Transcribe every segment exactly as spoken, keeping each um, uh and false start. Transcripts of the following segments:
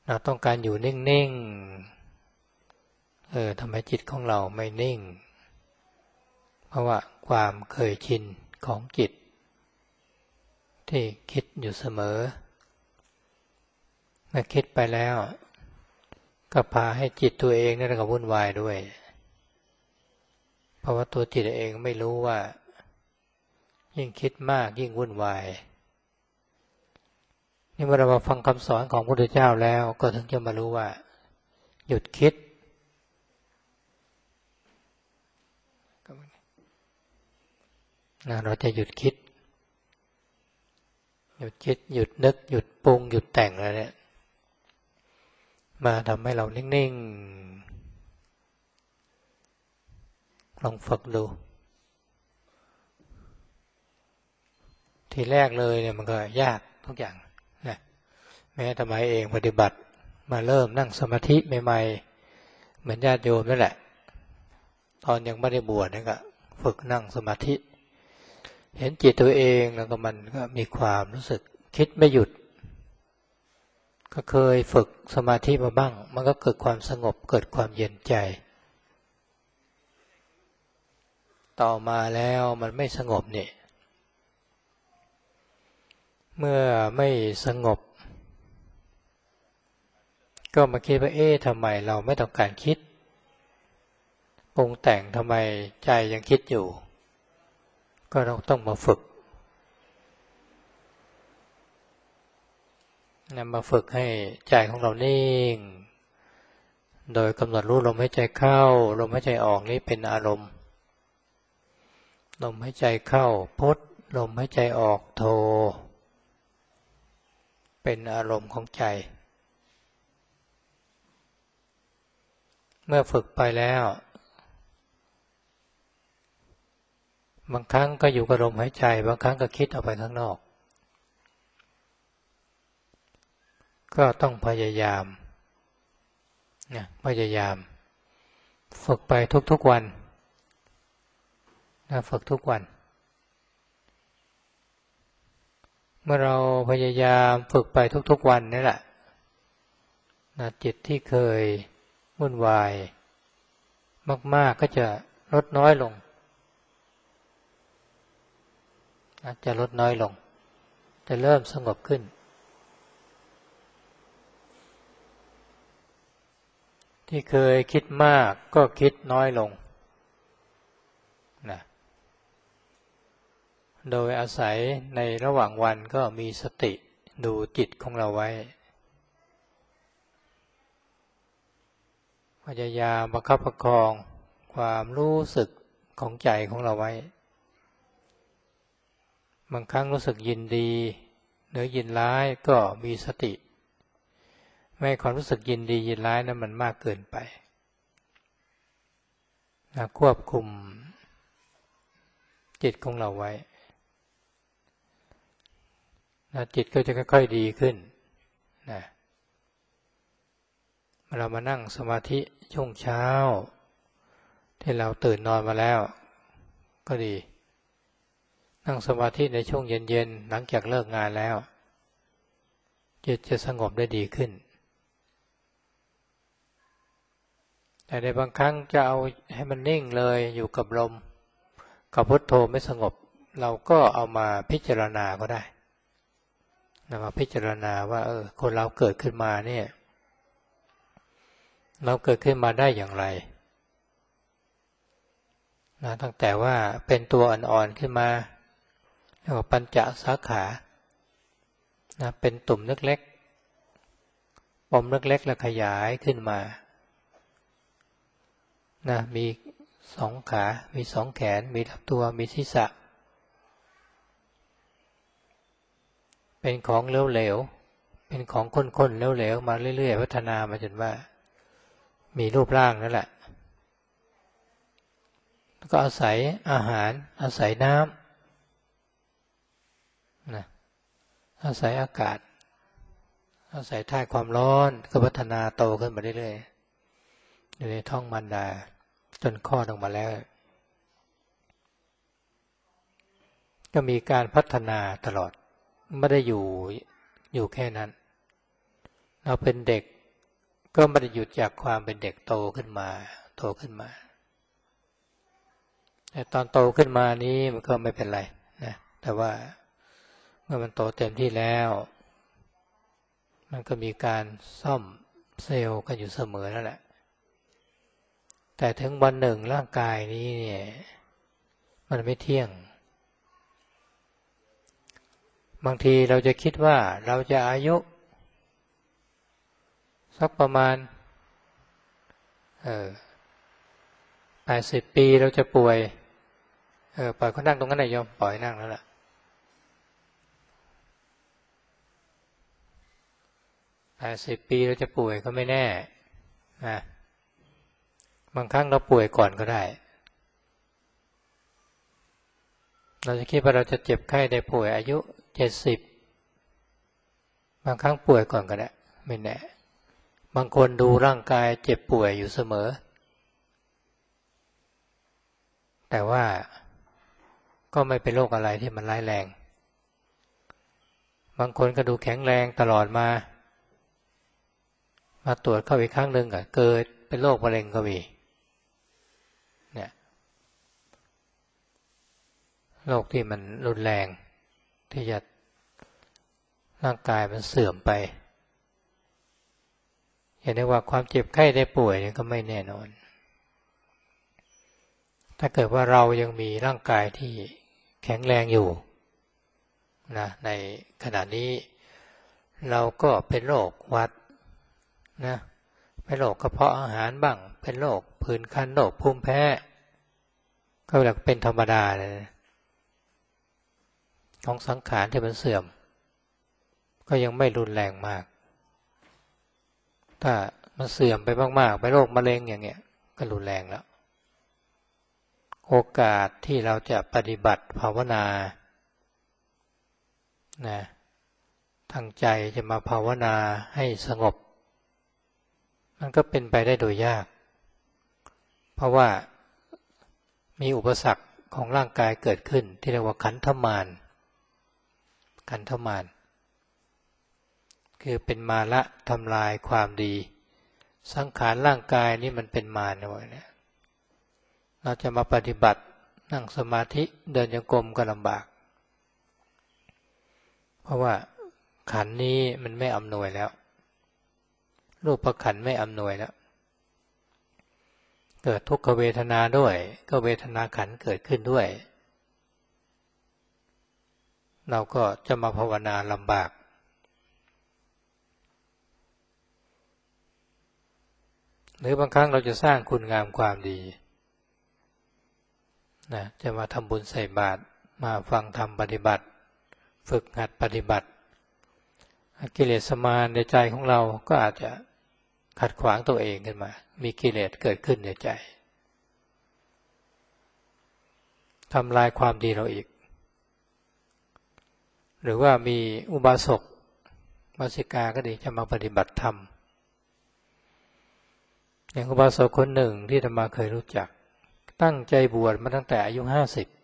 เราต้องการอยู่นิ่งๆเออทำไมจิตของเราไม่นิ่งเพราะว่าความเคยชินของจิตที่คิดอยู่เสมอเมื่อคิดไปแล้วก็พาให้จิตตัวเองนั่นก็วุ่นวายด้วยเพราะว่าตัวจิตเองไม่รู้ว่ายิ่งคิดมากยิ่งวุ่นวายนี่เมื่อเรามาฟังคำสอนของพระพุทธเจ้าแล้วก็ถึงจะมารู้ว่าหยุดคิดนะเราจะหยุดคิดหยุดคิดหยุดนึกหยุดปรุงหยุดแต่งอะไรเนี่ยมาทำให้เรานิ่งๆลองฝึกดูทีแรกเลยเนี่ยมันก็ยากทุกอย่างนะแม้ทำไมเองปฏิบัติมาเริ่มนั่งสมาธิใหม่ๆเหมือนญาติโยมนั่นแหละตอนยังไม่ได้บวชนี่ก็ฝึกนั่งสมาธิเห็นจิตตัวเองแล้วก็มันก็มีความรู้สึกคิดไม่หยุดก็เคยฝึกสมาธิมาบ้างมันก็เกิดความสงบเกิดความเย็นใจต่อมาแล้วมันไม่สงบเนี่ยเมื่อไม่สงบก็มาคิดว่าเอ๊ะทำไมเราไม่ต้องการคิดปรุงแต่งทำไมใจยังคิดอยู่ก็เราต้องมาฝึกนำมาฝึกให้ใจของเรานิ่งโดยกำหนดรู้ลมหายใจเข้าลมหายใจออกนี้เป็นอารมณ์ลมหายใจเข้าพุทลมหายใจออกโทเป็นอารมณ์ของใจเมื่อฝึกไปแล้วบางครั้งก็อยู่กับลมหายใจบางครั้งก็คิดออกไปข้างนอกก็ต้องพยายามนะพยายามฝึกไปทุกๆวันนะฝึกทุกวันเมื่อเราพยายามฝึกไปทุกๆวันนี่แหละนะจิตที่เคยวุ่นวายมากๆก็จะลดน้อยลงนะจะลดน้อยลงจะเริ่มสงบขึ้นที่เคยคิดมากก็คิดน้อยลงนะโดยอาศัยในระหว่างวันก็มีสติดูจิตของเราไว้พยายามประคับประคองความรู้สึกของใจของเราไว้บางครั้งรู้สึกยินดีหรือยินร้ายก็มีสติไม่ให้ความรู้สึกยินดียินร้ายนั้นมันมากเกินไปนะควบคุมจิตของเราไว้นะจิตก็จะค่อยๆดีขึ้นนะเรามานั่งสมาธิช่วงเช้าที่เราตื่นนอนมาแล้วก็ดีนั่งสมาธิในช่วงเย็นๆหลังจากเลิกงานแล้วจิตจะสงบได้ดีขึ้นแต่ในบางครั้งจะเอาให้มันนิ่งเลยอยู่กับลมกับพุทโธไม่สงบเราก็เอามาพิจารณาก็ได้นำมาพิจารณาว่าเออคนเราเกิดขึ้นมาเนี่ยเราเกิดขึ้นมาได้อย่างไรนะตั้งแต่ว่าเป็นตัวอ่อนๆขึ้นมาเรียกว่าปัญจสาขานะเป็นตุ่มเล็กๆปมเล็กๆแล้วขยายขึ้นมานะมีสองขามีสองแขนมีลำตัวมีศีรษะเป็นของเหลวๆเป็นของข้นๆเหลวๆมาเรื่อยๆพัฒนามาจนว่ามีรูปร่างนั่นแหละแล้วก็อาศัยอาหารอาศัยน้ำนะอาศัยอากาศอาศัยธาตุความร้อนก็พัฒนาโตขึ้นมาเรื่อยๆอยู่ในท้องมารดาจนคลอดออกมาแล้วก็มีการพัฒนาตลอดไม่ได้อยู่อยู่แค่นั้นเราเป็นเด็กก็ไม่ได้หยุดจากความเป็นเด็กโตขึ้นมาโตขึ้นมาแต่ตอนโตขึ้นมานี้มันก็ไม่เป็นไรนะแต่ว่าเมื่อมันโตเต็มที่แล้วมันก็มีการซ่อมเซลล์กันอยู่เสมอนั่นแหละแต่ถึงวันหนึ่งร่างกายนี้เนี่ยมันไม่เที่ยงบางทีเราจะคิดว่าเราจะอายุสักประมาณเออแปดสิบปีเราจะป่วยเออปล่อยเขานั่งตรงนั้นนายโยมปล่อยนั่งแล้วล่ะแปดสิบปีเราจะป่วยก็ไม่แน่นะบางครั้งเราป่วยก่อนก็ได้เราจะคิดว่าเราจะเจ็บไข้ได้ป่วยอายุเจ็ดสิบบางครั้งป่วยก่อนก็ได้ไม่แน่บางคนดูร่างกายเจ็บป่วยอยู่เสมอแต่ว่าก็ไม่เป็นโรคอะไรที่มันร้ายแรงบางคนก็ดูแข็งแรงตลอดมามาตรวจเข้าอีกครั้งหนึ่งก็เกิดเป็นโรคมะเร็งก็มีเนี่ยโรคที่มันรุนแรงที่จะร่างกายมันเสื่อมไปเห็นได้ว่าความเจ็บไข้ได้ป่วยนี่ก็ไม่แน่นอนถ้าเกิดว่าเรายังมีร่างกายที่แข็งแรงอยู่นะในขณะนี้เราก็เป็นโรคหวัดนะเป็นโรคกระเพาะอาหารบ้างเป็นโรคผื่นคันโรคภูมิแพ้ก็เรียกเป็นธรรมดาเลยของสังขารที่มันเสื่อมก็ยังไม่รุนแรงมากถ้ามันเสื่อมไปมากๆไปโรคมะเร็งอย่างเงี้ยก็รุนแรงแล้วโอกาสที่เราจะปฏิบัติภาวนานะทางใจจะมาภาวนาให้สงบมันก็เป็นไปได้โดยยากเพราะว่ามีอุปสรรคของร่างกายเกิดขึ้นที่เรียกว่าขันธมารขันธมารคือเป็นมาละทำลายความดีสังขารร่างกายนี่มันเป็นมารนะวะเนี่ยเราจะมาปฏิบัตินั่งสมาธิเดินจงกรมก็ลำบากเพราะว่าขันนี้มันไม่อำนวยแล้วรูปขันไม่อำนวยแล้วเกิดทุกขเวทนาด้วยก็เวทนาขันเกิดขึ้นด้วยเราก็จะมาภาวนาลำบากหรือบางครั้งเราจะสร้างคุณงามความดีนะจะมาทำบุญใส่บาตรมาฟังธรรมปฏิบัติฝึกหัดปฏิบัติกิเลสมารในใจของเราก็อาจจะขัดขวางตัวเองขึ้นมามีกิเลสเกิดขึ้นในใจทำลายความดีเราอีกหรือว่ามีอุบาสกบาสิกาก็ดีจะมาปฏิบัติธรรมอย่างอุบาสกคนหนึ่งที่อาตมาเคยรู้จักตั้งใจบวชมาตั้งแต่อายุห้าสิบ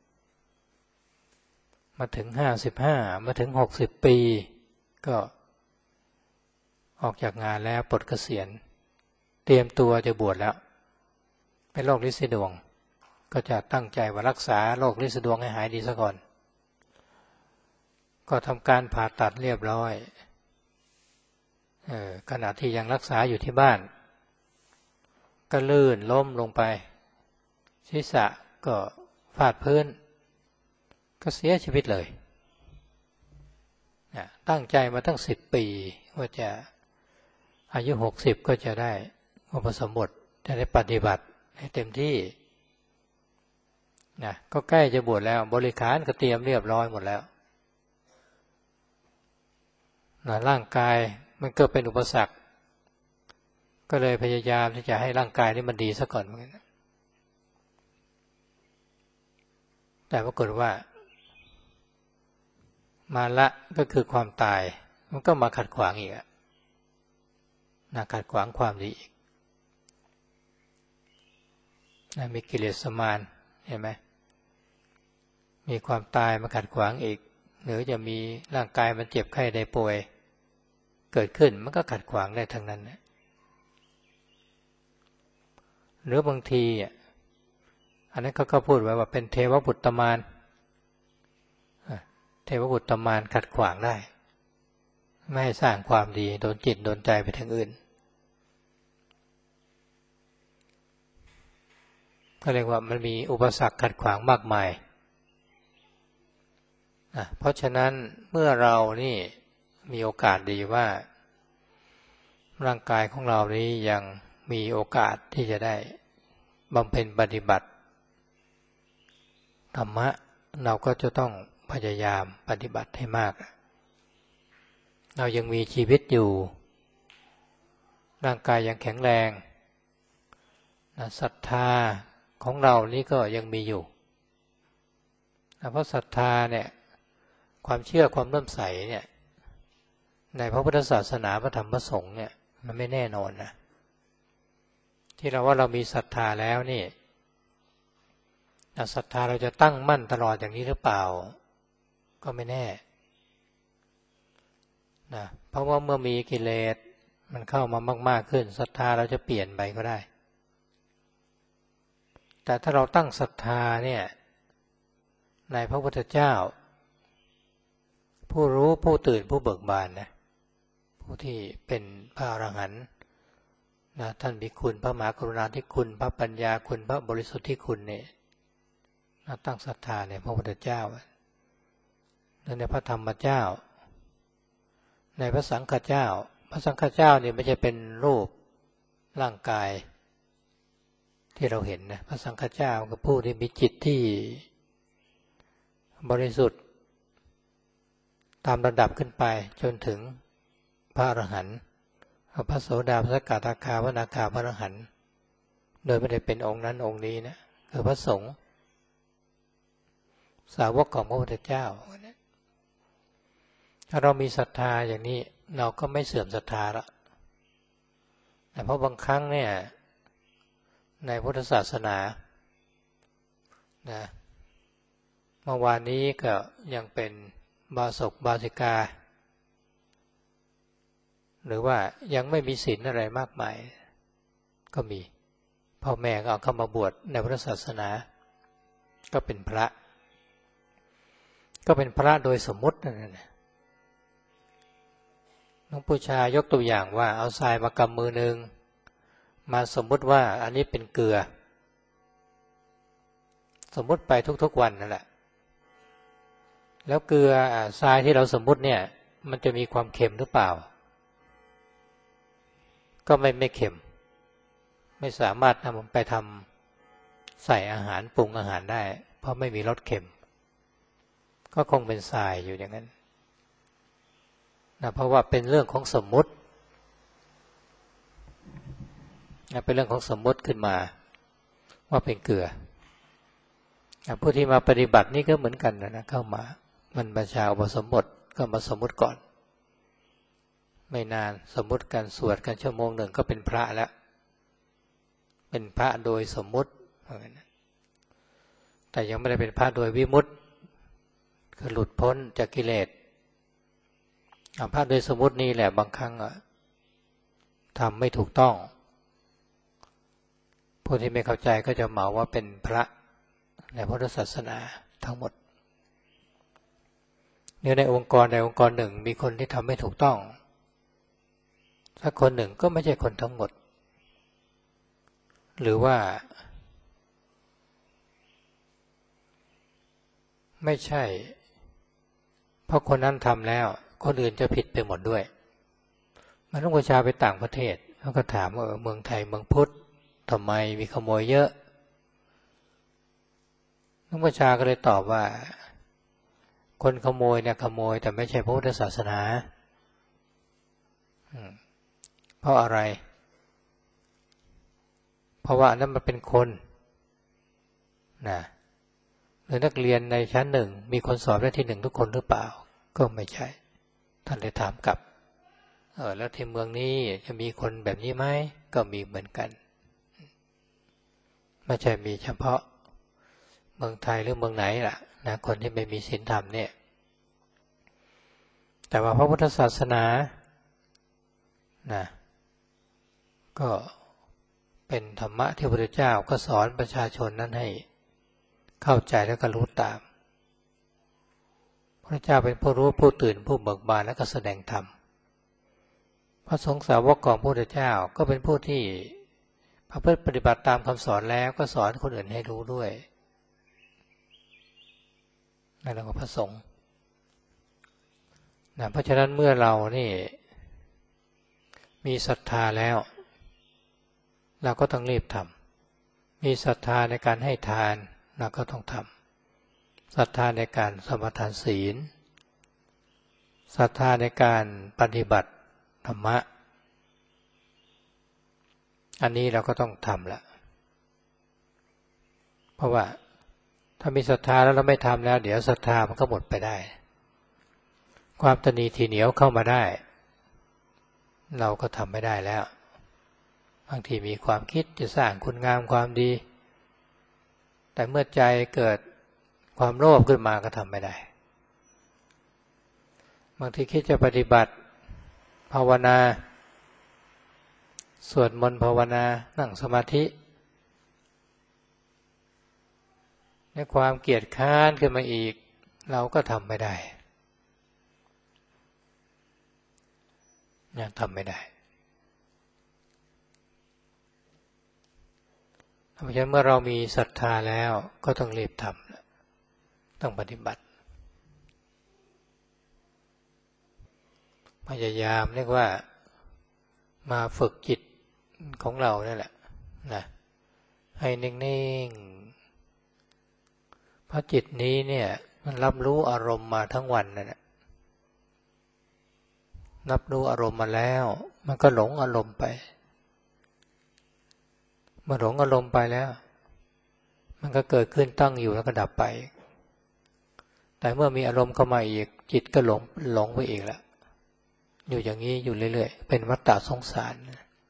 มาถึงห้าสิบห้ามาถึงหกสิบปีก็ออกจากงานแล้วปลดเกษียณเตรียมตัวจะบวชแล้วเป็นโรคลินสีดวงก็จะตั้งใจว่ารักษาโรคลินสีดวงให้หายดีซะก่อนก็ทำการผ่าตัดเรียบร้อยเออขณะที่ยังรักษาอยู่ที่บ้านก็ลื่นล้มลงไปศีรษะก็ฟาดพื้นก็เสียชีวิตเลยนะตั้งใจมาตั้งสิบปีว่าจะอายุหกสิบก็จะได้อุปสมบทจะได้ปฏิบัติให้เต็มที่นะก็ใกล้จะบวชแล้วบริขารก็เตรียมเรียบร้อยหมดแล้วนะร่างกายมันก็เป็นอุปสรรคก็เลยพยายามที่จะให้ร่างกายนี้มันดีซะก่อนเหมือนกันแต่ปรากฏว่ามาละก็คือความตายมันก็มาขัดขวางอีกนะขัดขวางความดีอีกนะมีกิเลสมารเห็นไหมมีความตายมาขัดขวางอีกหรือจะมีร่างกายมันเจ็บไข้ได้ป่วยเกิดขึ้นมันก็ขัดขวางได้ทั้งนั้นนะหรือบางทีอันนั้นเขาก็พูดไว้ว่าเป็นเทวบุตรมารเทวบุตรมารขัดขวางได้ไม่ให้สร้างความดีโดนจิตโดนใจไปทางอื่นก็เรียกว่ามันมีอุปสรรคขัดขวางมากมายนะเพราะฉะนั้นเมื่อเรานี่มีโอกาสดีว่าร่างกายของเรานี้ยังมีโอกาสที่จะได้บำเพ็ญปฏิบัติธรรมะเราก็จะต้องพยายามปฏิบัติให้มากเรายังมีชีวิตอยู่ร่างกายยังแข็งแรงนะศรัทธาของเรานี่ก็ยังมีอยู่นะเพราะศรัทธาเนี่ยความเชื่อความเลื่อมใสเนี่ยในพระพุทธศาสนาพระธรรมพระสงฆ์เนี่ยมันไม่แน่นอนนะที่เราว่าเรามีศรัทธาแล้วนี่ศรัทธาเราจะตั้งมั่นตลอดอย่างนี้หรือเปล่าก็ไม่แน่นะเพราะว่าเมื่อมีกิเลสมันเข้ามามากๆขึ้นศรัทธาเราจะเปลี่ยนไปก็ได้แต่ถ้าเราตั้งศรัทธาเนี่ยในพระพุทธเจ้าผู้รู้ผู้ตื่นผู้เบิกบานนะผู้ที่เป็นพระอรหันต์นะท่านมีคุณพระมหากรุณาธิคุณพระปัญญาคุณพระบริสุทธิคุณเนี่ยตั้งศรัทธาในพระพุทธเจ้าและในพระธรรมเจ้าในพระสังฆเจ้าพระสังฆเจ้าเนี่ยไม่ใช่เป็นรูปร่างกายที่เราเห็นนะพระสังฆเจ้าก็ผู้ที่มีจิตที่บริสุทธิ์ตามระดับขึ้นไปจนถึงพระอรหันต์พระโสดาพระสกทาคาพระอนาคาพระอรหันต์โดยไม่ได้เป็นองค์นั้นองค์นี้นะคือพระสงฆ์สาวกของพระพุทธเจ้าถ้าเรามีศรัทธาอย่างนี้เราก็ไม่เสื่อมศรัทธาละแต่เพราะบางครั้งเนี่ยในพุทธศาสนานะเมื่อวานนี้ก็ยังเป็นบาศกบาสิกาหรือว่ายังไม่มีศีลอะไรมากมายก็มีพ่อแม่ก็เอาเข้ามาบวชในพุทธศาสนาก็เป็นพระก็เป็นพระโดยสมมุตินั่นแหละหลวงปู่ชายกตัวอย่างว่าเอาทรายมากำมือหนึ่งมาสมมุติว่าอันนี้เป็นเกลือสมมุติไปทุกๆวันนั่นแหละแล้วเกลือทรายที่เราสมมุติเนี่ยมันจะมีความเค็มหรือเปล่าก็ไม่ไม่เค็มไม่สามารถนำไปทำใส่อาหารปรุงอาหารได้เพราะไม่มีรสเค็มก็คงเป็นทรายอยู่อย่างนั้นนะเพราะว่าเป็นเรื่องของสมมุตินะเป็นเรื่องของสมมุติขึ้นมาว่าเป็นเกลือนะผู้ที่มาปฏิบัตินี่ก็เหมือนกันนะนะเข้ามามันบัญชาอุปสมบทก็มาสมมุติก่อนไม่นานสมมุติกันสวดกันชั่วโมงหนึ่งก็เป็นพระแล้วเป็นพระโดยสมมุติแต่ยังไม่ได้เป็นพระโดยวิมุตติคือหลุดพ้นจากกิเลสพระโดยสมมุตินี่แหละบางครั้งทำไม่ถูกต้องผู้ที่ไม่เข้าใจก็จะเหมาว่าเป็นพระในพุทธศาสนาทั้งหมดเนี่ยในองค์กรในองค์กรหนึ่งมีคนที่ทำไม่ถูกต้องถ้าคนหนึ่งก็ไม่ใช่คนทั้งหมดหรือว่าไม่ใช่เพราะคนนั้นทำแล้วคนอื่นจะผิดไปหมดด้วยมันต้องประชาไปต่างประเทศเขาก็ถามว่าเมืองไทยเมืองพุทธทำไมมีขโมยเยอะนักประชาก็เลยตอบว่าคนขโมยเนี่ยขโมยแต่ไม่ใช่พระพุทธศาสนาเพราะอะไรเพราะว่านั้นมันเป็นคนนะหรือนักเรียนในชั้นหนึ่งมีคนสอบได้ที่หนึ่งทุกคนหรือเปล่าก็ไม่ใช่ท่านเลยถามกลับเออแล้วที่เมืองนี้จะมีคนแบบนี้ไหมก็มีเหมือนกันไม่ใช่มีเฉพาะเมืองไทยหรือเมืองไหนล่ะนะคนที่ไม่มีศีลธรรมเนี่ยแต่ว่าพระพุทธศาสนานะก็เป็นธรรมะที่พระพุทธเจ้าก็สอนประชาชนนั้นให้เข้าใจและก็รู้ตามพระเจ้าเป็นผู้รู้ผู้ตื่นผู้เบิกบานและก็แสดงธรรมพระสงฆ์สาวกของพระพุทธเจ้าก็เป็นผู้ที่ประพฤติปฏิบัติตามคำสอนแล้วก็สอนคนอื่นให้รู้ด้วยนั่นแหละพระสงฆ์นะเพราะฉะนั้นเมื่อเรานี่มีศรัทธาแล้วเราก็ต้องรีบทำมีศรัทธาในการให้ทานเราก็ต้องทำศรัทธาในการสมาทานศีลศรัทธาในการปฏิบัติธรรมะอันนี้เราก็ต้องทำละเพราะว่าถ้ามีศรัทธาแล้วเราไม่ทำแล้วเดี๋ยวศรัทธามันก็หมดไปได้ความตนีทีเหนียวเข้ามาได้เราก็ทำไม่ได้แล้วบางทีมีความคิดจะสร้างคุณงามความดีแต่เมื่อใจเกิดความโลภขึ้นมาก็ทำไม่ได้บางทีคิดจะปฏิบัติภาวนาสวดมนต์ภาวนานั่งสมาธิในความเกียจค้านขึ้นมาอีกเราก็ทำไม่ได้ยังทำไม่ได้เพราะฉะนั้นเมื่อเรามีศรัทธาแล้วก็ต้องรีบทำต้องปฏิบัติพยายามเรียกว่ามาฝึกจิตของเรานั่นแหละนะให้นิ่งๆเพราะจิตนี้เนี่ยมันรับรู้อารมณ์มาทั้งวันนั่นแหละรับรู้อารมณ์มาแล้วมันก็หลงอารมณ์ไปเมื่อหลงอารมณ์ไปแล้วมันก็เกิดขึ้นตั้งอยู่แล้วก็ดับไปแต่เมื่อมีอารมณ์เข้ามาอีกจิตก็หลงหลงไปอีกแล้วอยู่อย่างนี้อยู่เรื่อยๆเป็นวัฏฏะสงสาร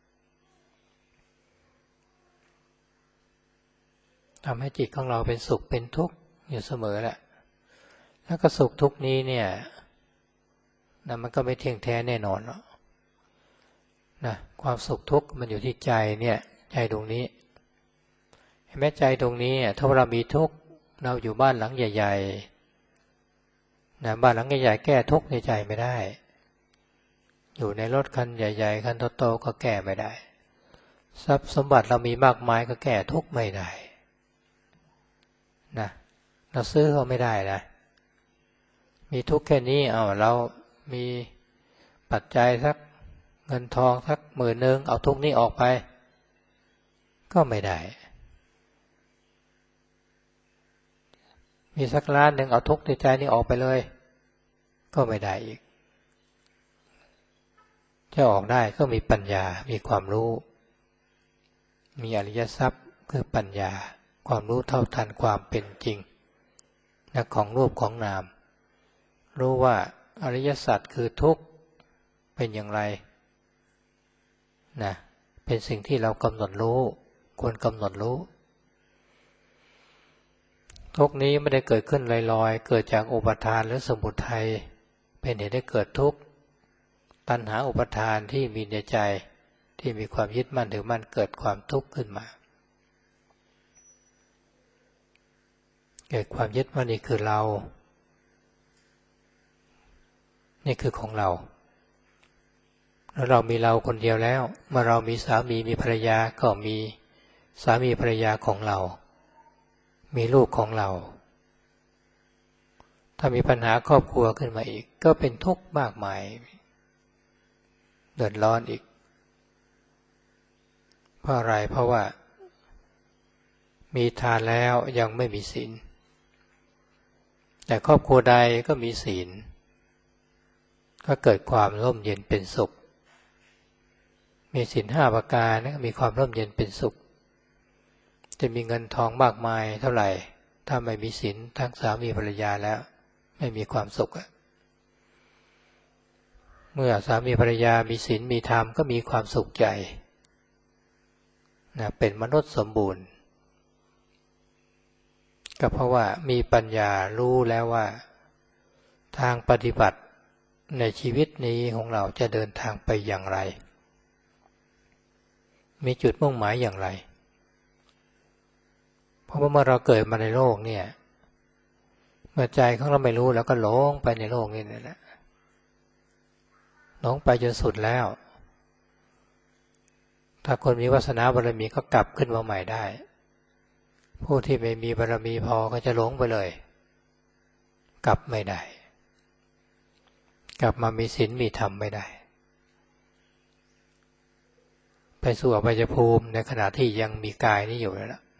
ทำให้จิตของเราเป็นสุขเป็นทุกข์อยู่เสมอแหละแล้วก็สุขทุกข์นี้เนี่ยนะมันก็ไม่เที่ยงแท้แน่นอนหรอกนะความสุขทุกข์มันอยู่ที่ใจเนี่ยใจตรงนี้แม้ใจตรงนี้ถ้าเรามีทุกข์เราอยู่บ้านหลังใหญ่ๆนะบ้านหลังใหญ่ๆแก้ทุกข์ในใจไม่ได้อยู่ในรถคันใหญ่ๆคันโตๆก็แก้ไม่ได้ทรัพย์สมบัติเรามีมากมายก็แก้ทุกข์ไม่ได้นะเราซื้อเขาไม่ได้นะมีทุกข์แค่นี้เอาเรามีปัจจัยสักเงินทองสักหมื่นนึงเอาทุกข์นี้ออกไปก็ไม่ได้มีสักล้านหนึ่งเอาทุกข์ในใจนี้ออกไปเลยก็ไม่ได้อีกจะออกได้ก็มีปัญญามีความรู้มีอริยทรัพย์คือปัญญาความรู้เท่าทันความเป็นจริงนะของรูปของนามรู้ว่าอริยสัจคือทุกข์เป็นอย่างไรนะเป็นสิ่งที่เรากำหนดรู้ควรกำหนดรู้ทุกข์นี้ไม่ได้เกิดขึ้นลอยๆเกิดจากอุปทานหรือสมุทัยเป็นเหตุให้เกิดทุกข์ตัณหาอุปทานที่มีในใจที่มีความยึดมั่นถือมั่นเกิดความทุกข์ขึ้นมาเกิดความยึดมั่นนี่คือเรานี่คือของเราแล้วเรามีเราคนเดียวแล้วเมื่อเรามีสามีมีภรรยาก็มีสามีภรรยาของเรามีลูกของเราถ้ามีปัญหาครอบครัวขึ้นมาอีกก็เป็นทุกข์มากมายเดือดร้อนอีกเพราะอะไรเพราะว่ามีทานแล้วยังไม่มีศีลแต่ครอบครัวใดก็มีศีลก็เกิดความร่มเย็นเป็นสุขมีศีลห้าประการนะมีความร่มเย็นเป็นสุขจะมีเงินทองมากมายเท่าไหร่ถ้าไม่มีศีลทั้งสามีภรรยาแล้วไม่มีความสุขเมื่อสามีภรรยามีศีลมีธรรมก็มีความสุขใจนะเป็นมนุษย์สมบูรณ์ก็เพราะว่ามีปัญญารู้แล้วว่าทางปฏิบัติในชีวิตนี้ของเราจะเดินทางไปอย่างไรมีจุดมุ่งหมายอย่างไรเพราะว่าเมื่อเราเกิดมาในโลกเนี่ยเมื่อใจของเราไม่รู้แล้วก็หลงไปในโลกนี่แหละหลงไปจนสุดแล้วถ้าคนมีวาสนาบารมีก็กลับขึ้นมาใหม่ได้ผู้ที่ไม่มีบารมีพอก็จะหลงไปเลยกลับไม่ได้กลับมามีศีลมีธรรมไม่ได้ไปสู่อบายภูมิในขณะที่ยังมีกายนี้อยู่นั่นแหละ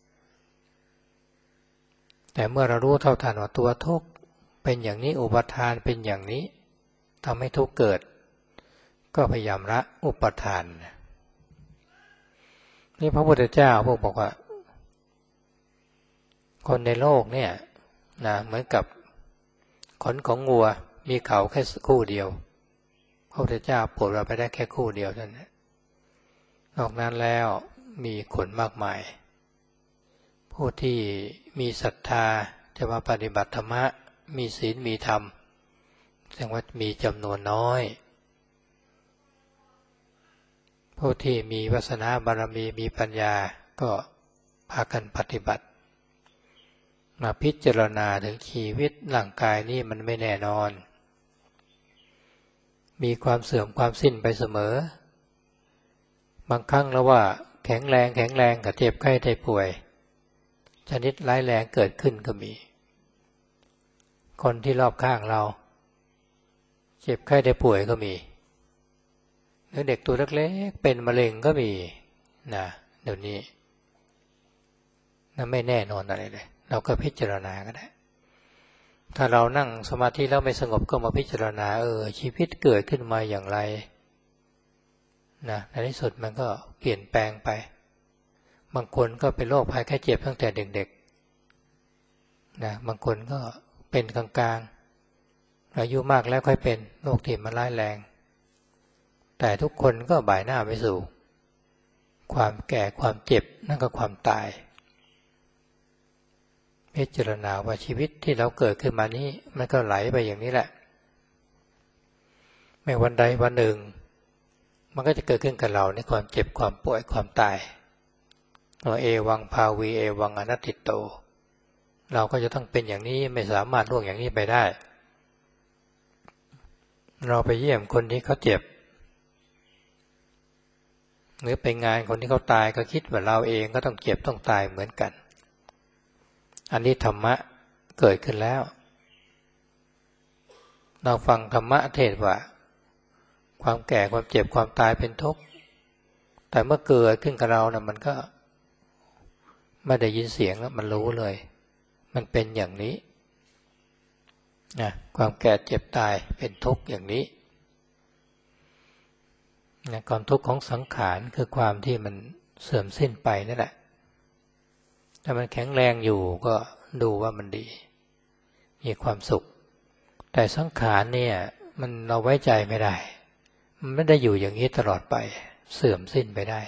แต่เมื่อเรารู้เท่าทันว่าตัวทุกข์เป็นอย่างนี้อุปทานเป็นอย่างนี้ทำให้ทุกข์เกิดก็พยายามละอุปทานนี่พระพุทธเจ้าพวกบอกว่าคนในโลกเนี่ยนะเหมือนกับขนของงัวมีเขาแค่คู่เดียวพระพุทธเจ้าโปรดเราไปได้แค่คู่เดียวเท่านั้นนอกนั้นแล้วมีขนมากมายผู้ที่มีศรัทธาจะมาปฏิบัติธรรมะมีศีลมีธรรมแสดงว่ามีจำนวนน้อยผู้ที่มีวาสนาบารมีมีปัญญาก็พากันปฏิบัติมาพิจารณาถึงชีวิตร่างกายนี้มันไม่แน่นอนมีความเสื่อมความสิ้นไปเสมอบางครั้งแล้วว่าแข็งแรงแข็งแรงกับเจ็บไข้ได้ป่วยชนิดร้ายแรงเกิดขึ้นก็มีคนที่รอบข้างเราเจ็บไข้ได้ป่วยก็มีหรือเด็กตัวเล็กๆเป็นมะเร็งก็มีนะเดี๋ยวนี้นั่นไม่แน่นอนอะไรเลยเราก็พิจารณาก็ได้ถ้าเรานั่งสมาธิแล้วไม่สงบก็มาพิจารณาเออชีวิตเกิดขึ้นมาอย่างไรนะในที่สุดมันก็เปลี่ยนแปลงไปบางคนก็เป็นโรคภัยแค่เจ็บตั้งแต่เด็กๆนะบางคนก็เป็นกลางๆอายุมากแล้วค่อยเป็นโรคที่มันร้ายแรงแต่ทุกคนก็บ่ายหน้าไปสู่ความแก่ความเจ็บนั่นก็ความตายพิจารณาว่าชีวิตที่เราเกิดขึ้นมานี้มันก็ไหลไปอย่างนี้แหละไม่วันใดวันหนึ่งมันก็จะเกิดขึ้นกับเราในความเจ็บความป่วยความตายว่าเอวังภาวีเอวังอนัตติโตเราก็จะต้องเป็นอย่างนี้ไม่สามารถล่วงอย่างนี้ไปได้เราไปเยี่ยมคนที่เขาเจ็บหรือไปงานคนที่เขาตายก็คิดว่าเราเองก็ต้องเจ็บต้องตายเหมือนกันอันนี้ธรรมะเกิดขึ้นแล้วเราฟังธรรมะเทศว่าความแก่ความเจ็บความตายเป็นทุกข์แต่เมื่อเกิดขึ้นกับเรานะมันก็ไม่ได้ยินเสียงแล้วมันรู้เลยมันเป็นอย่างนี้นะความแก่เจ็บตายเป็นทุกข์อย่างนี้นะความทุกข์ของสังขารคือความที่มันเสื่อมสิ้นไปนั่นแหละถ้ามันแข็งแรงอยู่ก็ดูว่ามันดีมีความสุขแต่สังขารเนี่ยมันเราไว้ใจไม่ได้มันไม่ได้อยู่อย่างนี้ตลอดไปเสื่อมสิ้นไปได้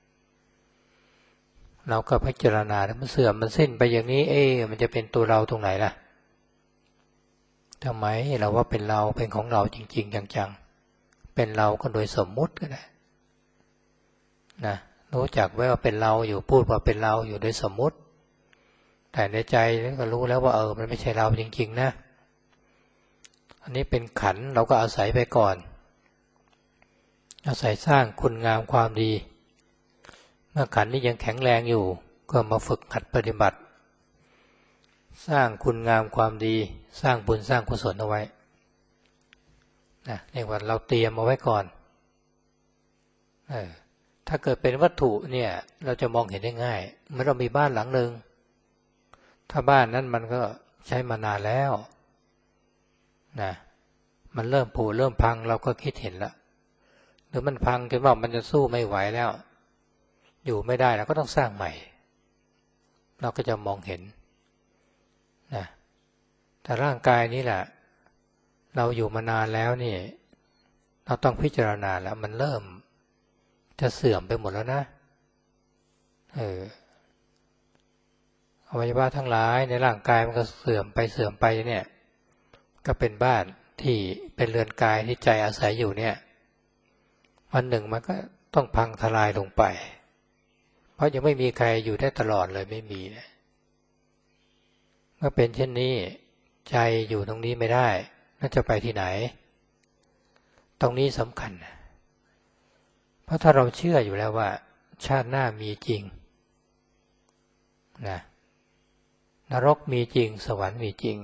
เราก็พิจารณาแล้วมันเสื่อมมันสิ้นไปอย่างนี้เอ๊ะมันจะเป็นตัวเราตรงไหนล่ะทำไมเราว่าเป็นเราเป็นของเราจริงๆจังๆเป็นเราก็โดยสมมุติก็ได้นะรู้จักไว้ว่าเป็นเราอยู่พูดว่าเป็นเราอยู่โดยสมมุติแต่ในใจก็รู้แล้วว่าเออมันไม่ใช่เราจริงๆนะอันนี้เป็นขันธ์เราก็อาศัยไปก่อนอาศัยสร้างคุณงามความดีเมื่อขันธ์นี้ยังแข็งแรงอยู่ก็มาฝึกหัดปฏิบัติสร้างคุณงามความดีสร้างบุญสร้างกุศลเอาไว้นะเรียกว่าเราเตรียมเอาไว้ก่อนเออถ้าเกิดเป็นวัตถุเนี่ยเราจะมองเห็นได้ง่ายเมื่อเรามีบ้านหลังหนึ่งถ้าบ้านนั้นมันก็ใช้มานานแล้วนะมันเริ่มผุเริ่มพังเราก็คิดเห็นแล้วหรือมันพังจนว่ามันจะสู้ไม่ไหวแล้วอยู่ไม่ได้เราก็ต้องสร้างใหม่เราก็จะมองเห็นนะแต่ร่างกายนี้แหละเราอยู่มานานแล้วนี่เราต้องพิจารณาแล้วมันเริ่มจะเสื่อมไปหมดแล้วนะเอออวัยวะทั้งหลายในร่างกายมันก็เสื่อมไปเสื่อมไปเนี่ยก็เป็นบ้านที่เป็นเรือนกายที่ใจอาศัยอยู่เนี่ยวันหนึ่งมันก็ต้องพังทลายลงไปเพราะยังไม่มีใครอยู่ได้ตลอดเลยไม่มีนะเมื่อเป็นเช่นนี้ใจอยู่ตรงนี้ไม่ได้น่าจะไปที่ไหนตรงนี้สำคัญนะเพราะถ้าเราเชื่ออยู่แล้วว่าชาติหน้ามีจริงนะนรกมีจริงสวรรค์มีจริง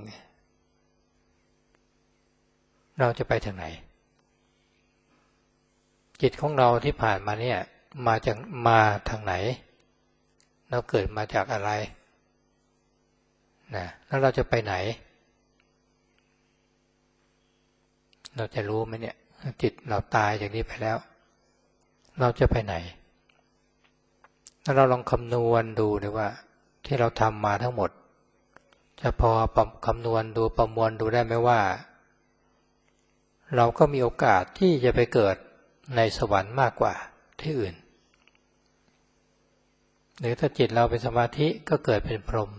เราจะไปทางไหนจิตของเราที่ผ่านมาเนี่ยมาจากมาทางไหนเราเกิดมาจากอะไรนะแล้วเราจะไปไหนเราจะรู้ไหมเนี่ยจิตเราตายจากนี้ไปแล้วเราจะไปไหนถ้าเราลองคำนวณดูนะว่าที่เราทำมาทั้งหมดจะพอคำนวณดูประมวลดูได้ไหมว่าเราก็มีโอกาสที่จะไปเกิดในสวรรค์มากกว่าที่อื่นหรือถ้าจิตเราเป็นสมาธิก็เกิดเป็นพรหม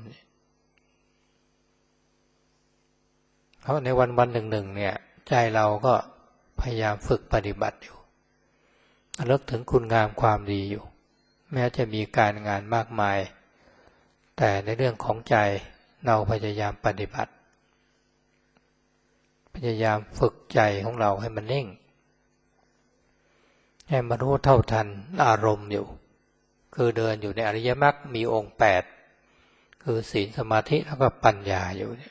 เพราะในวันวันหนึ่งหนึ่งเนี่ยใจเราก็พยายามฝึกปฏิบัติอยู่ระลึกถึงคุณงามความดีอยู่แม้จะมีการงานมากมายแต่ในเรื่องของใจเราพยายามปฏิบัติพยายามฝึกใจของเราให้มันนิ่งให้มันรู้เท่าทันอารมณ์อยู่คือเดินอยู่ในอริยมรรคมีองค์แปดคือศีลสมาธิแล้วก็ปัญญาอยู่เนี่ย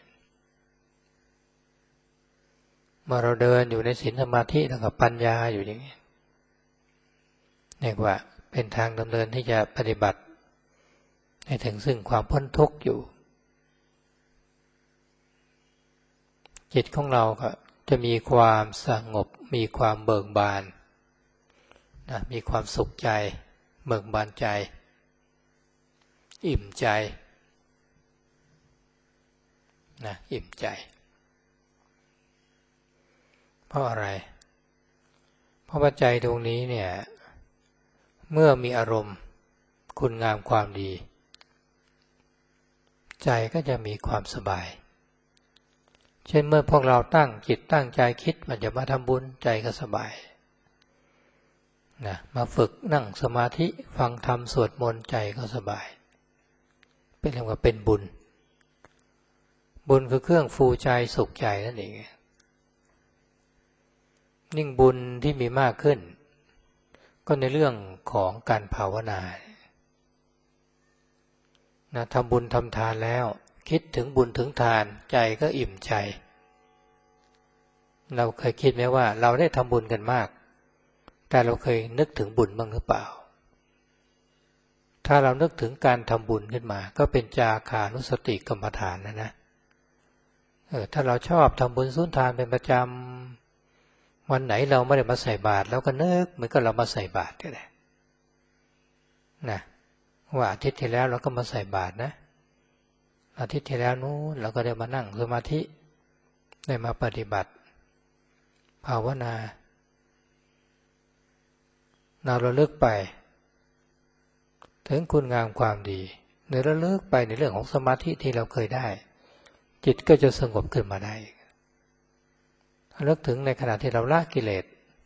เมื่อเราเดินอยู่ในศีลสมาธิแล้วก็ปัญญาอยู่อย่างนี้เรียกว่าเป็นทางดำเนินที่จะปฏิบัติให้ถึงซึ่งความพ้นทุกข์อยู่จิตของเราก็จะมีความสงบมีความเบิกบานนะมีความสุขใจเบิกบานใจอิ่มใจนะอิ่มใจเพราะอะไรเพราะว่าใจดวงนี้เนี่ยเมื่อมีอารมณ์คุณงามความดีใจก็จะมีความสบายเช่นเมื่อพวกเราตั้งจิตตั้งใจคิดมันจะมาทำบุญใจก็สบายนะมาฝึกนั่งสมาธิฟังธรรมสวดมนต์ใจก็สบายเป็นเรียกว่าเป็นบุญบุญคือเครื่องฟูใจสุขใจนั่นเองยิ่งบุญที่มีมากขึ้นก็ในเรื่องของการภาวนานะทำบุญทำทานแล้วคิดถึงบุญถึงทานใจก็อิ่มใจเราเคยคิดไหมว่าเราได้ทำบุญกันมากแต่เราเคยนึกถึงบุญบ้างหรือเปล่าถ้าเรานึกถึงการทำบุญขึ้นมาก็เป็นจาคานุสติกรรมฐานนะนะเออถ้าเราชอบทำบุญสุนทานเป็นประจำวันไหนเราไม่ได้มาใส่บาตรแล้วก็นึกเหมือนกับเรามาใส่บาตรก็ได้นะว่าอาทิตย์ที่แล้วเราก็มาใส่บาตรนะอาทิตย์ที่แล้วนู้นเราก็ได้มานั่งสมาธิได้มาปฏิบัติภาวนาเราระลึกไปถึงคุณงามความดีหรือระลึกไปในเรื่องของสมาธิที่เราเคยได้จิตก็จะสงบขึ้นมาได้ระลึกถึงในขณะที่เราละกิเลส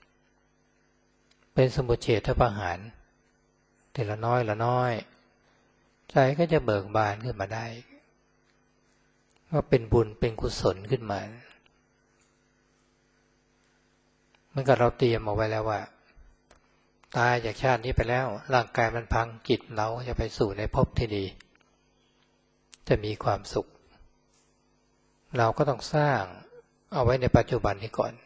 เป็นสมุจเฉทประหารทีละน้อยละน้อยใจก็จะเบิกบานขึ้นมาได้ว่าเป็นบุญเป็นกุศลขึ้นมาเหมือนกับเราเตรียมเอาไว้แล้วว่าตายจากชาตินี้ไปแล้วร่างกายมันพังจิตเราจะไปสู่ในภพที่ดีจะมีความสุขเราก็ต้องสร้างเอาไว้ในปัจจุบันนี้ก่อน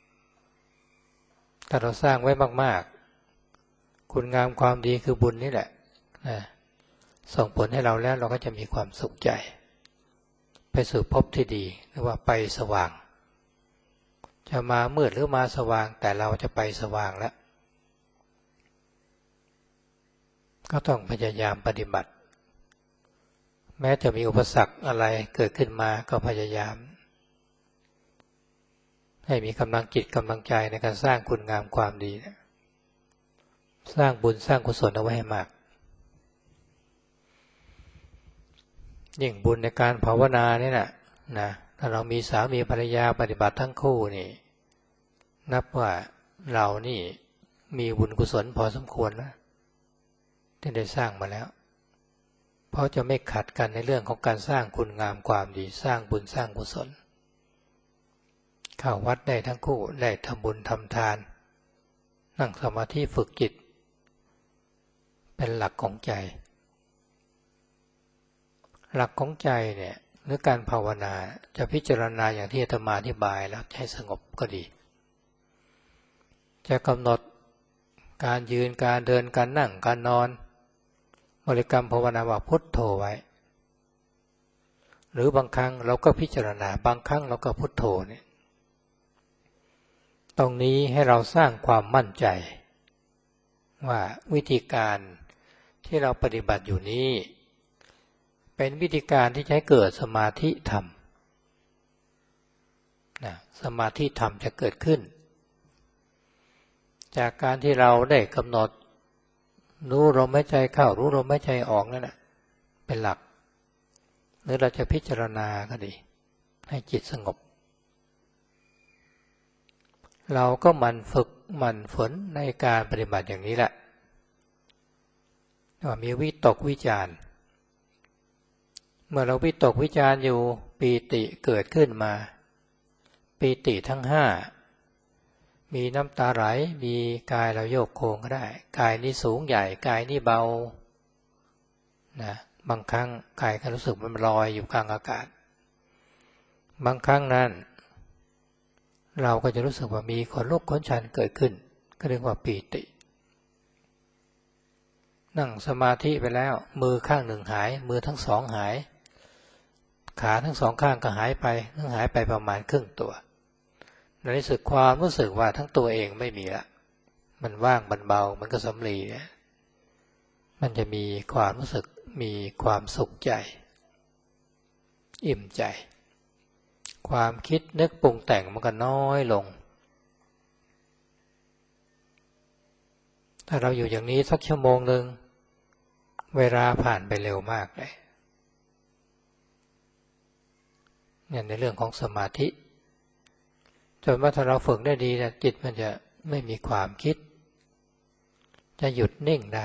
ถ้าเราสร้างไว้มากๆคุณงามความดีคือบุญนี่แหละนะส่งผลให้เราแล้วเราก็จะมีความสุขใจไปสู่ภพที่ดีหรือว่าไปสว่างจะมามืดหรือมาสว่างแต่เราจะไปสว่างแล้วก็ต้องพยายามปฏิบัติแม้จะมีอุปสรรคอะไรเกิดขึ้นมาก็พยายามให้มีกำลังจิตกำลังใจในการสร้างคุณงามความดีสร้างบุญสร้างกุศลเอาไว้ให้มากยิ่งบุญในการภาวนานี่นะนะถ้าเรามีสามีภรรยาปฏิบัติทั้งคู่นี่นับว่าเรานี่มีบุญกุศลพอสมควรนะที่ได้สร้างมาแล้วเพราะจะไม่ขัดกันในเรื่องของการสร้างคุณงามความดีสร้างบุญสร้างกุศลเข้าวัดได้ทั้งคู่ได้ทำบุญทำทานนั่งสมาธิฝึกจิตเป็นหลักของใจหลักของใจเนี่ยหรือการภาวนาจะพิจารณาอย่างที่อาตมาอธิบายแล้วให้สงบก็ดีจะกำหนดการยืนการเดินการนั่งการนอนบริกรรมภาวนาว่าพุทโธไว้หรือบางครั้งเราก็พิจารณาบางครั้งเราก็พุทโธเนี่ยตรงนี้ให้เราสร้างความมั่นใจว่าวิธีการที่เราปฏิบัติอยู่นี้เป็นวิธีการที่ใช้เกิดสมาธิธรรมนะสมาธิธรรมจะเกิดขึ้นจากการที่เราได้กำหนดรู้ลมหายใจเข้ารู้ลมหายใจออกนั่นแหละเป็นหลักหรือเราจะพิจารณาก็ดีให้จิตสงบเราก็หมั่นฝึกหมั่นฝนในการปฏิบัติอย่างนี้แหละว่ามีวิตกวิจารเมื่อเราวิตกวิจารอยู่ปีติเกิดขึ้นมาปีติทั้งห้ามีน้ำตาไหลมีกายเราโยกโคงก็ได้กายนี้สูงใหญ่กายนี้เบานะบางครั้งกายก็รู้สึกมันลอยอยู่กลางอากาศบางครั้งนั้นเราก็จะรู้สึกว่ามีขนลุกขนชันเกิดขึ้นก็เรียกว่าปีตินั่งสมาธิไปแล้วมือข้างหนึ่งหายมือทั้งสองหายขาทั้งสองข้างก็หายไปทั้งหายไปประมาณครึ่งตัวในที่สุดความรู้สึกว่าทั้งตัวเองไม่มีละมันว่างมันเบามันก็สำลีเนี่ยมันจะมีความรู้สึกมีความสุขใจอิ่มใจความคิดนึกปรุงแต่งมันก็น้อยลงถ้าเราอยู่อย่างนี้สักชั่วโมงหนึ่งเวลาผ่านไปเร็วมากเลยเนี่ยในเรื่องของสมาธิจนว่าถ้าเราฝึกได้ดีนะจิตมันจะไม่มีความคิดจะหยุดนิ่งได้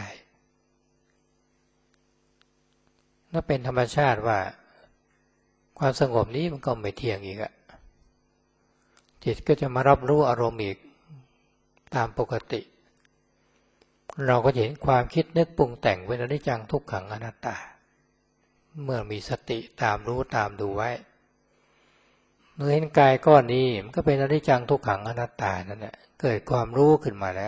นั่นเป็นธรรมชาติว่าความสงบนี้มันก็ไม่เที่ยงอีกอะจิตก็จะมารับรู้อารมณ์อีกตามปกติเราก็จะเห็นความคิดนึกปรุงแต่งเป็นอนิจจังทุกขังอนัตตาเมื่อมีสติตามรู้ตามดูไว้เมื่อเห็นกายก้อนนี้มันก็เป็นอนิจจังทุกขังอนัตตานั่นแหละเกิดความรู้ขึ้นมาแล้ว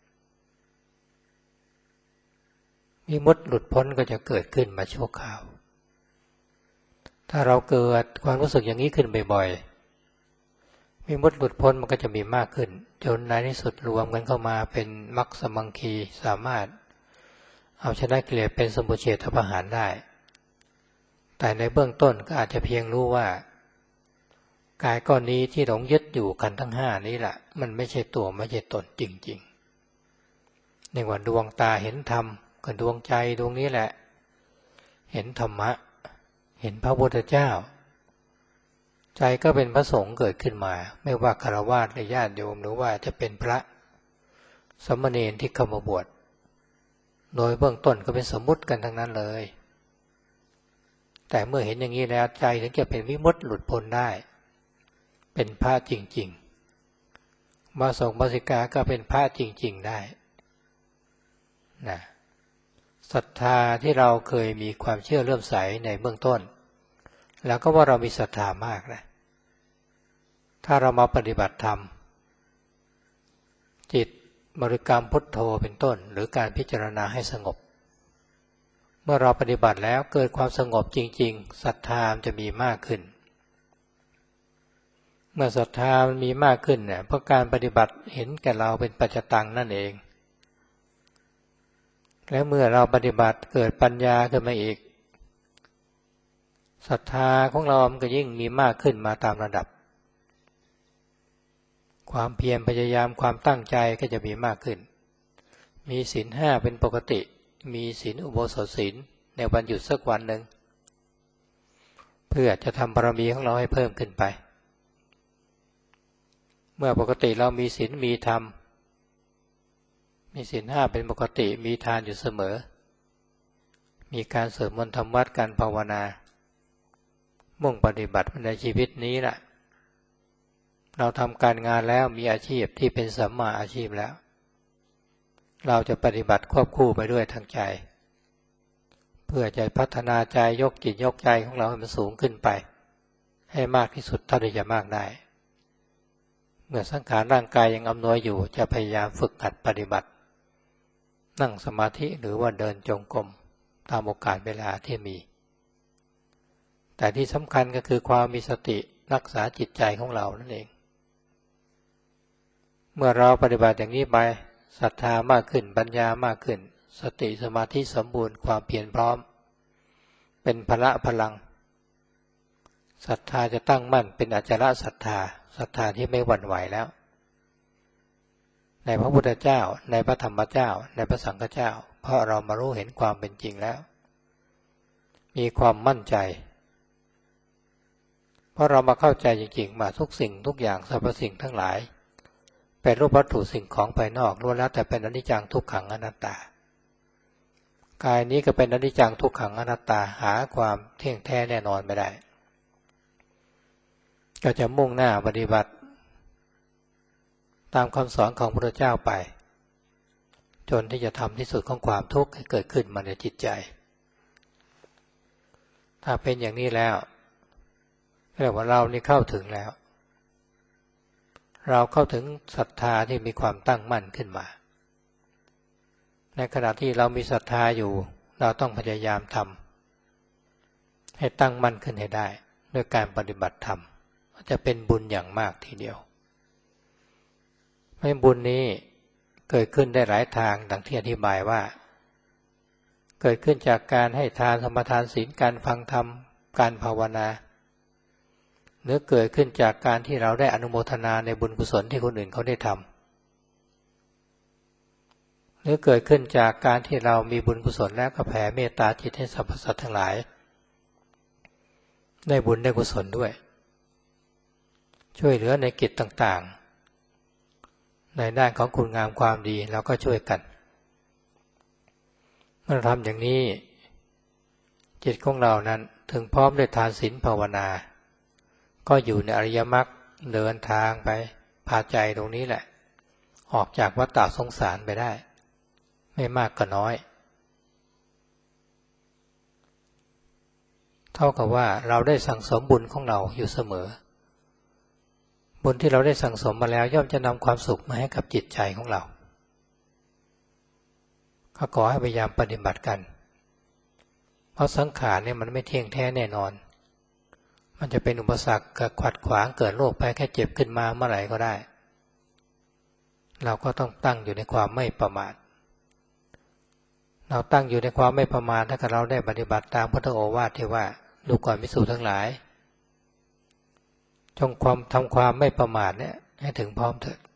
วิมุตติหลุดพ้นก็จะเกิดขึ้นมาชั่วคราวถ้าเราเกิดความรู้สึกอย่างนี้ขึ้นบ่อยๆวิมุตติหลุดพ้นมันก็จะมีมากขึ้นจนในที่สุดรวมกันเข้ามาเป็นมรรคสมังคีสามารถเอาชนะกิเลสเป็นสมุจเฉทประหารได้แต่ในเบื้องต้นก็อาจจะเพียงรู้ว่ากายก้อนนี้ที่หลงยึดอยู่กันทั้งห้านี้แหละมันไม่ใช่ตัวไม่ใช่ตนจริงๆในวันดวงตาเห็นธรรมกับดวงใจดวงนี้แหละเห็นธรรมะเห็นพระพุทธเจ้าใจก็เป็นพระสงฆ์เกิดขึ้นมาไม่ว่าฆราวาสหรือญาติโยมหรือว่าจะเป็นพระสมณเณรที่เข้ามาบวชโดยเบื้องต้นก็เป็นสมมุติกันทั้งนั้นเลยแต่เมื่อเห็นอย่างนี้แล้วใจถึงจะเป็นวิมุตติหลุดพ้นได้เป็นพระจริงๆมาสงฆ์มาสิกาก็เป็นพระจริงๆได้นะศรัทธาที่เราเคยมีความเชื่อเลื่อมใสในเบื้องต้นแล้วก็ว่าเรามีศรัทธามากนะถ้าเรามาปฏิบัติธรรมจิตบริกรรมพุทโธเป็นต้นหรือการพิจารณาให้สงบเมื่อเราปฏิบัติแล้วเกิดความสงบจริงๆศรัทธาจะมีมากขึ้นเมื่อศรัทธามันมีมากขึ้นเนี่ยเพราะการปฏิบัติเห็นแก่เราเป็นปัจจตังนั่นเองและเมื่อเราปฏิบัติเกิดปัญญาขึ้นมาอีกศรัทธาของเรามันก็ยิ่งมีมากขึ้นมาตามระดับความเพียรพยายามความตั้งใจก็จะมีมากขึ้นมีศีลห้าเป็นปกติมีศีลอุโบสถศีลในวันหยุดสักวันหนึ่งเพื่อจะทำบารมีของเราให้เพิ่มขึ้นไปเมื่อปกติเรามีศีลมีธรรมมีศีลห้าเป็นปกติมีทานอยู่เสมอมีการสวดมนต์ทำวัดการภาวนามุ่งปฏิบัติในชีวิตนี้แหละเราทำการงานแล้วมีอาชีพที่เป็นสัมมาอาชีพแล้วเราจะปฏิบัติควบคู่ไปด้วยทางใจเพื่อจะพัฒนาใจยกจิตยกใจของเราให้มันสูงขึ้นไปให้มากที่สุดเท่าที่จะมากได้เมื่อสังขารร่างกายยังอำนวยอยู่จะพยายามฝึกหัดปฏิบัตินั่งสมาธิหรือว่าเดินจงกรมตามโอกาสเวลาที่มีแต่ที่สำคัญก็คือความมีสติรักษาจิตใจของเรานั่นเองเมื่อเราปฏิบัติอย่างนี้ไปศรัทธามากขึ้นปัญญามากขึ้นสติสมาธิสมบูรณ์ความเพียรพร้อมเป็นพละพลังศรัทธาจะตั้งมั่นเป็นอจารศรัทธาศรัทธาที่ไม่หวั่นไหวแล้วในพระพุทธเจ้าในพระธรรมเจ้าในพระสังฆเจ้าเพราะเรามารู้เห็นความเป็นจริงแล้วมีความมั่นใจเพราะเรามาเข้าใจจริงๆมาทุกสิ่งทุกอย่างสรรพสิ่งทั้งหลายเป็นรูปวัตถุสิ่งของภายนอกล้วนแล้วแต่เป็นอนิจจังทุกขังอนัตตากายนี้ก็เป็นอนิจจังทุกขังอนัตตาหาความเที่ยงแท้แน่นอนไม่ได้ก็จะมุ่งหน้าปฏิบัติตามคำสอนของพระพุทธเจ้าไปจนที่จะทำที่สุดของความทุกข์ให้เกิดขึ้นมาในจิตใจถ้าเป็นอย่างนี้แล้วเรียกว่าเรานี่เข้าถึงแล้วเราเข้าถึงศรัทธาที่มีความตั้งมั่นขึ้นมาในขณะที่เรามีศรัทธาอยู่เราต้องพยายามทำให้ตั้งมั่นขึ้นให้ได้ด้วยการปฏิบัติธรรมจะเป็นบุญอย่างมากทีเดียวให้บุญนี้เกิดขึ้นได้หลายทางดังที่อธิบายว่าเกิดขึ้นจากการให้ทานสมทานศีลการฟังธรรมการภาวนาหรือเกิดขึ้นจากการที่เราได้อนุโมทนาในบุญกุศลที่คนอื่นเขาได้ทำหรือเกิดขึ้นจากการที่เรามีบุญกุศลแล้วก็แผ่เมตตาจิตให้สรรพสัตว์ทั้งหลายได้บุญได้กุศลด้วยช่วยเหลือในกิจต่างๆในด้านของคุณงามความดีเราก็ช่วยกันเมื่อทำอย่างนี้จิตของเรานั้นถึงพร้อมด้วยทานศีลภาวนาก็อยู่ในอริยมรรคเดินทางไปพาใจตรงนี้แหละออกจากวัฏฏะสงสารไปได้ไม่มากก็น้อยเท่ากับว่าเราได้สั่งสมบุญของเราอยู่เสมอบุญที่เราได้สั่งสมมาแล้วย่อมจะนำความสุขมาให้กับจิตใจของเราก็ขอให้พยายามปฏิบัติกันเพราะสังขารเนี่ยมันไม่เที่ยงแท้แน่นอนมันจะเป็นอุปสรรคเกิดขัดขวางเกิดโรคภัยแค่เจ็บขึ้นมาเมื่อไหร่ก็ได้เราก็ต้องตั้งอยู่ในความไม่ประมาทเราตั้งอยู่ในความไม่ประมาทถ้าเราได้ปฏิบัติตามพุทธโอวาทที่ว่าดูก่อนภิกษุทั้งหลายจงความทำความไม่ประมาทเนี่ยให้ถึงพร้อมเถิด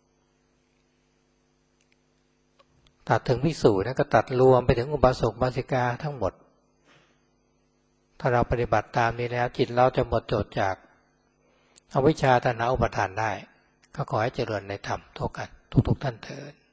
ตัดถึงภิกษุนะก็ตัดรวมไปถึงอุบาสกอุบาสิกาทั้งหมดถ้าเราปฏิบัติตามนี้แล้วจิตเราจะหมดจดจากอวิชชาตัณหาอุปาทานได้ก็ขอให้เจริญในธรรมทั่วกันทุกๆท่านเถิด